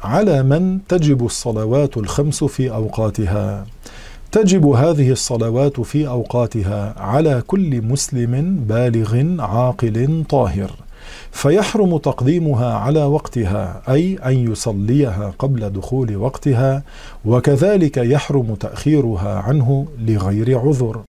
على من تجب الصلوات الخمس في أوقاتها. تجب هذه الصلوات في أوقاتها على كل مسلم بالغ عاقل طاهر، فيحرم تقديمها على وقتها، أي أن يصليها قبل دخول وقتها، وكذلك يحرم تأخيرها عنه لغير عذر.